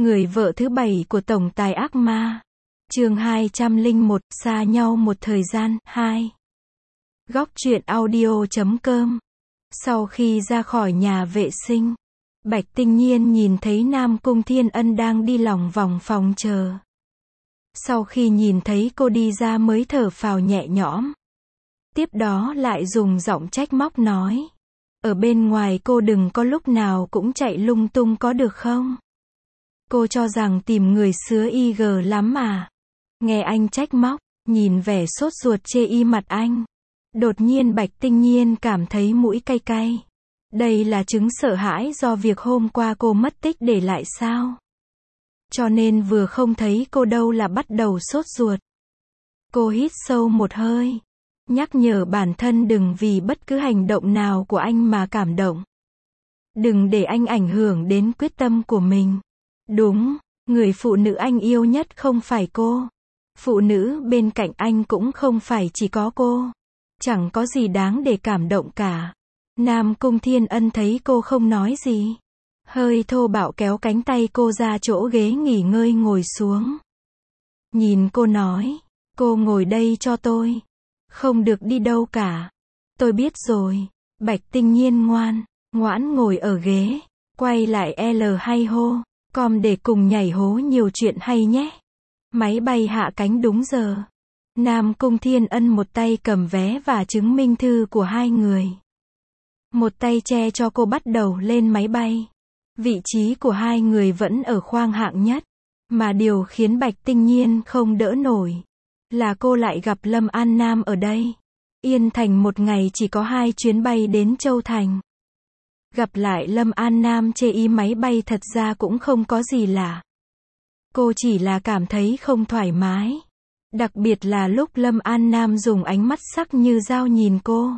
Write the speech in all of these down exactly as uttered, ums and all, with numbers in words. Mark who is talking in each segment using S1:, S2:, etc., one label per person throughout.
S1: Người vợ thứ bảy của tổng tài ác ma. Chương hai trăm lẻ một, xa nhau một thời gian, hai. Góc truyện audio chấm com. Sau khi ra khỏi nhà vệ sinh, Bạch Tinh Nhiên nhìn thấy Nam Cung Thiên Ân đang đi lòng vòng phòng chờ. Sau khi nhìn thấy cô đi ra mới thở phào nhẹ nhõm. Tiếp đó lại dùng giọng trách móc nói. Ở bên ngoài cô đừng có lúc nào cũng chạy lung tung có được không? Cô cho rằng tìm người sứa y gờ lắm à? Nghe anh trách móc, nhìn vẻ sốt ruột chê y mặt anh. Đột nhiên Bạch Tinh Nhiên cảm thấy mũi cay cay. Đây là chứng sợ hãi do việc hôm qua cô mất tích để lại sao? Cho nên vừa không thấy cô đâu là bắt đầu sốt ruột. Cô hít sâu một hơi. Nhắc nhở bản thân đừng vì bất cứ hành động nào của anh mà cảm động. Đừng để anh ảnh hưởng đến quyết tâm của mình. Đúng, người phụ nữ anh yêu nhất không phải cô. Phụ nữ bên cạnh anh cũng không phải chỉ có cô. Chẳng có gì đáng để cảm động cả. Nam Cung Thiên Ân thấy cô không nói gì, hơi thô bạo kéo cánh tay cô ra chỗ ghế nghỉ ngơi ngồi xuống. Nhìn cô nói, cô ngồi đây cho tôi. Không được đi đâu cả. Tôi biết rồi. Bạch Tinh Nhiên ngoan, ngoãn ngồi ở ghế. Quay lại L hay hô. Com để cùng nhảy hố nhiều chuyện hay nhé. Máy bay hạ cánh đúng giờ. Nam Cung Thiên Ân một tay cầm vé và chứng minh thư của hai người. Một tay che cho cô bắt đầu lên máy bay. Vị trí của hai người vẫn ở khoang hạng nhất. Mà điều khiến Bạch Tinh Nhiên không đỡ nổi là cô lại gặp Lâm An Nam ở đây. Yên Thành một ngày chỉ có hai chuyến bay đến Châu Thành. Gặp lại Lâm An Nam chê y máy bay thật ra cũng không có gì lạ. Cô chỉ là cảm thấy không thoải mái. Đặc biệt là lúc Lâm An Nam dùng ánh mắt sắc như dao nhìn cô.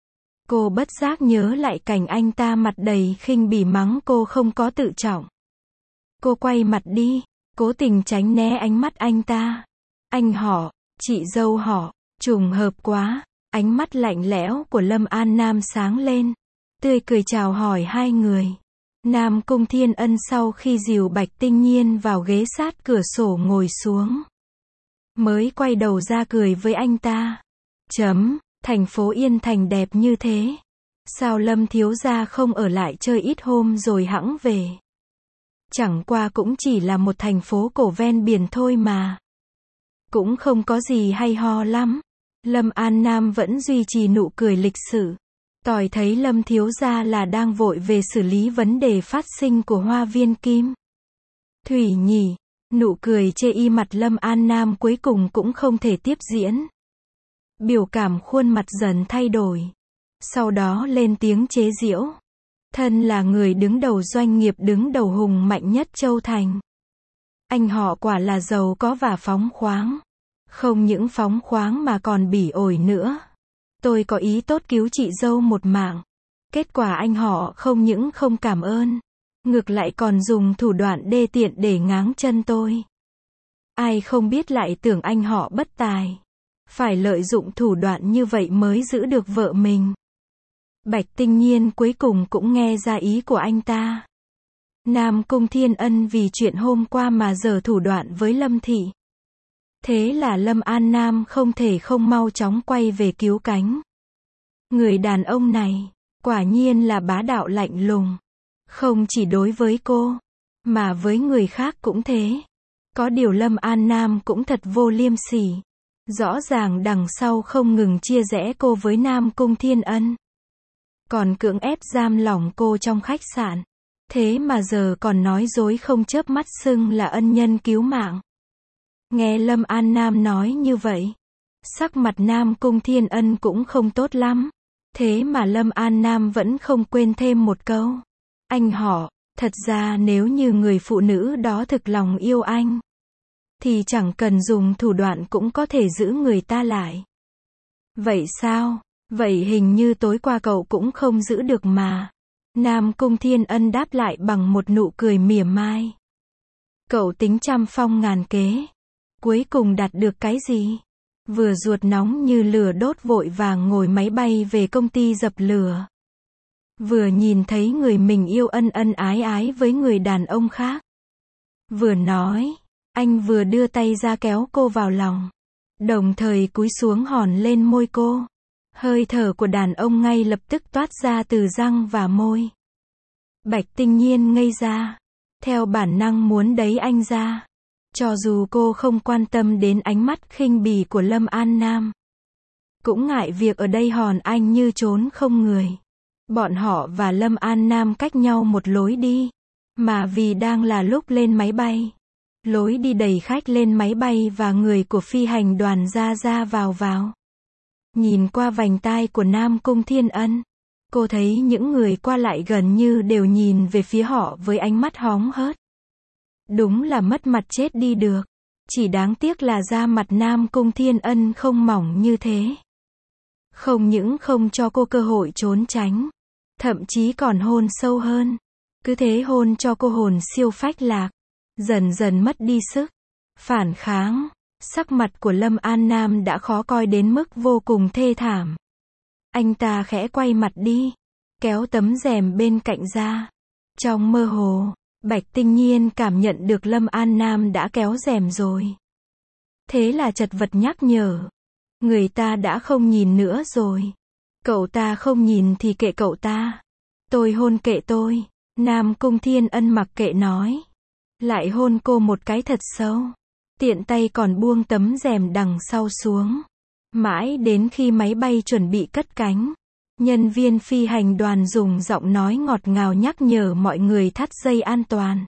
S1: Cô bất giác nhớ lại cảnh anh ta mặt đầy khinh bỉ mắng cô không có tự trọng. Cô quay mặt đi, cố tình tránh né ánh mắt anh ta. Anh họ, chị dâu họ, trùng hợp quá. Ánh mắt lạnh lẽo của Lâm An Nam sáng lên, tươi cười chào hỏi hai người. Nam Cung Thiên Ân sau khi dìu Bạch Tinh Nhiên vào ghế sát cửa sổ ngồi xuống, mới quay đầu ra cười với anh ta. Chấm, thành phố Yên Thành đẹp như thế. Sao Lâm thiếu gia không ở lại chơi ít hôm rồi hẵng về? Chẳng qua cũng chỉ là một thành phố cổ ven biển thôi mà. Cũng không có gì hay ho lắm. Lâm An Nam vẫn duy trì nụ cười lịch sự. Tỏi thấy Lâm thiếu gia là đang vội về xử lý vấn đề phát sinh của Hoa Viên Kim Thủy nhỉ. Nụ cười chê y mặt Lâm An Nam cuối cùng cũng không thể tiếp diễn. Biểu cảm khuôn mặt dần thay đổi. Sau đó lên tiếng chế giễu. Thân là người đứng đầu doanh nghiệp đứng đầu hùng mạnh nhất Châu Thành. Anh họ quả là giàu có và phóng khoáng. Không những phóng khoáng mà còn bỉ ổi nữa. Tôi có ý tốt cứu chị dâu một mạng. Kết quả anh họ không những không cảm ơn, ngược lại còn dùng thủ đoạn đê tiện để ngáng chân tôi. Ai không biết lại tưởng anh họ bất tài. Phải lợi dụng thủ đoạn như vậy mới giữ được vợ mình. Bạch Tinh Nhiên cuối cùng cũng nghe ra ý của anh ta. Nam Cung Thiên Ân vì chuyện hôm qua mà giở thủ đoạn với Lâm Thị. Thế là Lâm An Nam không thể không mau chóng quay về cứu cánh. Người đàn ông này, quả nhiên là bá đạo lạnh lùng. Không chỉ đối với cô, mà với người khác cũng thế. Có điều Lâm An Nam cũng thật vô liêm sỉ. Rõ ràng đằng sau không ngừng chia rẽ cô với Nam Cung Thiên Ân. Còn cưỡng ép giam lỏng cô trong khách sạn. Thế mà giờ còn nói dối không chớp mắt xưng là ân nhân cứu mạng. Nghe Lâm An Nam nói như vậy, sắc mặt Nam Cung Thiên Ân cũng không tốt lắm. Thế mà Lâm An Nam vẫn không quên thêm một câu. Anh họ, thật ra nếu như người phụ nữ đó thực lòng yêu anh, thì chẳng cần dùng thủ đoạn cũng có thể giữ người ta lại. Vậy sao? Vậy hình như tối qua cậu cũng không giữ được mà. Nam Cung Thiên Ân đáp lại bằng một nụ cười mỉa mai. Cậu tính trăm phong ngàn kế. Cuối cùng đạt được cái gì? Vừa ruột nóng như lửa đốt vội vàng ngồi máy bay về công ty dập lửa. Vừa nhìn thấy người mình yêu ân ân ái ái với người đàn ông khác. Vừa nói, anh vừa đưa tay ra kéo cô vào lòng. Đồng thời cúi xuống hòn lên môi cô. Hơi thở của đàn ông ngay lập tức toát ra từ răng và môi. Bạch Tinh Nhiên ngây ra. Theo bản năng muốn đẩy anh ra. Cho dù cô không quan tâm đến ánh mắt khinh bỉ của Lâm An Nam. Cũng ngại việc ở đây hòn anh như trốn không người. Bọn họ và Lâm An Nam cách nhau một lối đi. Mà vì đang là lúc lên máy bay. Lối đi đầy khách lên máy bay và người của phi hành đoàn ra ra vào vào. Nhìn qua vành tai của Nam Cung Thiên Ân. Cô thấy những người qua lại gần như đều nhìn về phía họ với ánh mắt hóng hớt. Đúng là mất mặt chết đi được. Chỉ đáng tiếc là da mặt Nam Cung Thiên Ân không mỏng như thế. Không những không cho cô cơ hội trốn tránh. Thậm chí còn hôn sâu hơn. Cứ thế hôn cho cô hồn siêu phách lạc. Dần dần mất đi sức phản kháng. Sắc mặt của Lâm An Nam đã khó coi đến mức vô cùng thê thảm. Anh ta khẽ quay mặt đi. Kéo tấm rèm bên cạnh ra. Trong mơ hồ, Bạch Tinh Nhiên cảm nhận được Lâm An Nam đã kéo rèm rồi. Thế là chật vật nhắc nhở. Người ta đã không nhìn nữa rồi. Cậu ta không nhìn thì kệ cậu ta. Tôi hôn kệ tôi. Nam Cung Thiên Ân mặc kệ nói. Lại hôn cô một cái thật sâu. Tiện tay còn buông tấm rèm đằng sau xuống. Mãi đến khi máy bay chuẩn bị cất cánh. Nhân viên phi hành đoàn dùng giọng nói ngọt ngào nhắc nhở mọi người thắt dây an toàn.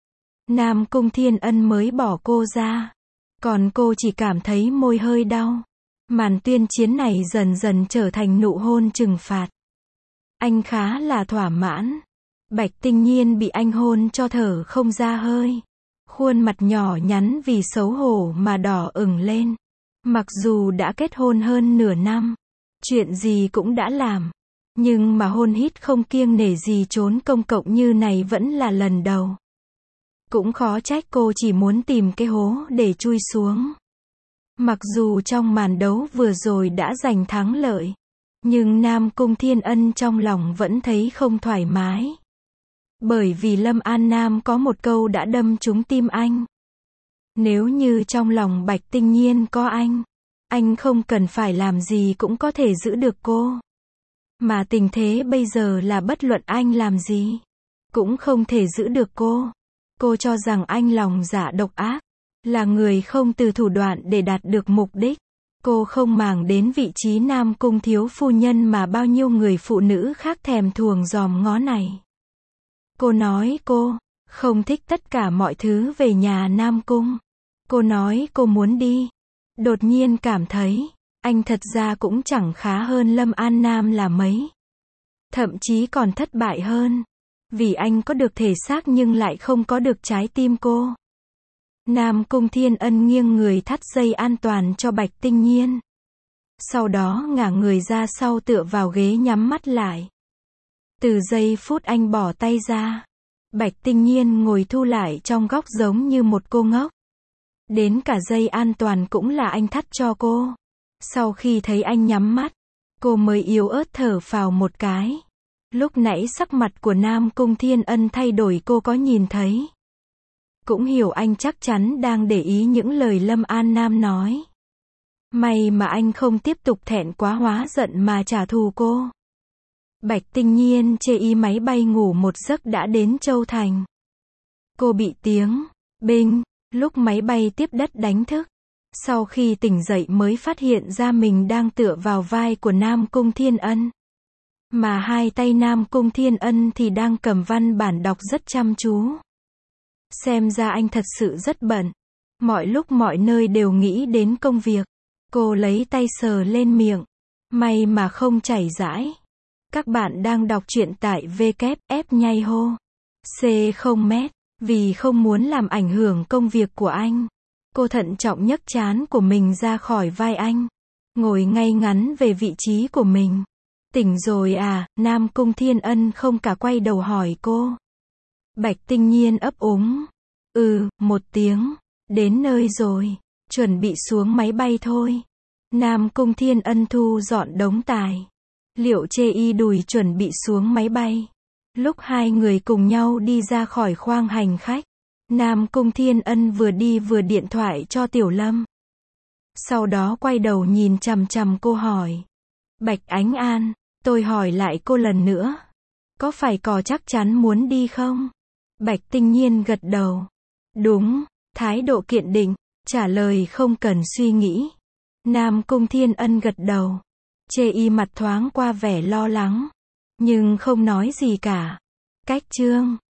S1: Nam Cung Thiên Ân mới bỏ cô ra. Còn cô chỉ cảm thấy môi hơi đau. Màn tuyên chiến này dần dần trở thành nụ hôn trừng phạt. Anh khá là thỏa mãn. Bạch Tinh Nhiên bị anh hôn cho thở không ra hơi. Khuôn mặt nhỏ nhắn vì xấu hổ mà đỏ ửng lên. Mặc dù đã kết hôn hơn nửa năm. Chuyện gì cũng đã làm. Nhưng mà hôn hít không kiêng nể gì trốn công cộng như này vẫn là lần đầu. Cũng khó trách cô chỉ muốn tìm cái hố để chui xuống. Mặc dù trong màn đấu vừa rồi đã giành thắng lợi. Nhưng Nam Cung Thiên Ân trong lòng vẫn thấy không thoải mái. Bởi vì Lâm An Nam có một câu đã đâm trúng tim anh. Nếu như trong lòng Bạch Tinh Nhiên có anh, anh không cần phải làm gì cũng có thể giữ được cô. Mà tình thế bây giờ là bất luận anh làm gì, cũng không thể giữ được cô. Cô cho rằng anh lòng dạ độc ác, là người không từ thủ đoạn để đạt được mục đích. Cô không màng đến vị trí Nam Cung thiếu phu nhân mà bao nhiêu người phụ nữ khác thèm thuồng dòm ngó này. Cô nói cô không thích tất cả mọi thứ về nhà Nam Cung. Cô nói cô muốn đi. Đột nhiên cảm thấy, anh thật ra cũng chẳng khá hơn Lâm An Nam là mấy. Thậm chí còn thất bại hơn. Vì anh có được thể xác nhưng lại không có được trái tim cô. Nam Cung Thiên Ân nghiêng người thắt dây an toàn cho Bạch Tinh Nhiên. Sau đó ngả người ra sau tựa vào ghế nhắm mắt lại. Từ giây phút anh bỏ tay ra, Bạch Tinh Nhiên ngồi thu lại trong góc giống như một cô ngốc. Đến cả dây an toàn cũng là anh thắt cho cô. Sau khi thấy anh nhắm mắt, cô mới yếu ớt thở phào một cái. Lúc nãy sắc mặt của Nam Cung Thiên Ân thay đổi cô có nhìn thấy. Cũng hiểu anh chắc chắn đang để ý những lời Lâm An Nam nói. May mà anh không tiếp tục thẹn quá hóa giận mà trả thù cô. Bạch Tinh Nhiên chê y máy bay ngủ một giấc đã đến Châu Thành. Cô bị tiếng binh lúc máy bay tiếp đất đánh thức. Sau khi tỉnh dậy mới phát hiện ra mình đang tựa vào vai của Nam Cung Thiên Ân. Mà hai tay Nam Cung Thiên Ân thì đang cầm văn bản đọc rất chăm chú. Xem ra anh thật sự rất bận. Mọi lúc mọi nơi đều nghĩ đến công việc. Cô lấy tay sờ lên miệng. May mà không chảy rãi. Các bạn đang đọc truyện tại vê kép ép nhây hô. C không mét. Vì không muốn làm ảnh hưởng công việc của anh. Cô thận trọng nhấc trán của mình ra khỏi vai anh. Ngồi ngay ngắn về vị trí của mình. Tỉnh rồi à, Nam Cung Thiên Ân không cả quay đầu hỏi cô. Bạch Tinh Nhiên ấp úng. Ừ, một tiếng. Đến nơi rồi. Chuẩn bị xuống máy bay thôi. Nam Cung Thiên Ân thu dọn đống tài. Liệu chê y đùi chuẩn bị xuống máy bay. Lúc hai người cùng nhau đi ra khỏi khoang hành khách. Nam Cung Thiên Ân vừa đi vừa điện thoại cho Tiểu Lâm. Sau đó quay đầu nhìn chằm chằm cô hỏi. Bạch Ánh An, tôi hỏi lại cô lần nữa. Có phải cò chắc chắn muốn đi không? Bạch Tinh Nhiên gật đầu. Đúng, thái độ kiên định, trả lời không cần suy nghĩ. Nam Cung Thiên Ân gật đầu. Chê y mặt thoáng qua vẻ lo lắng, nhưng không nói gì cả. Cách chương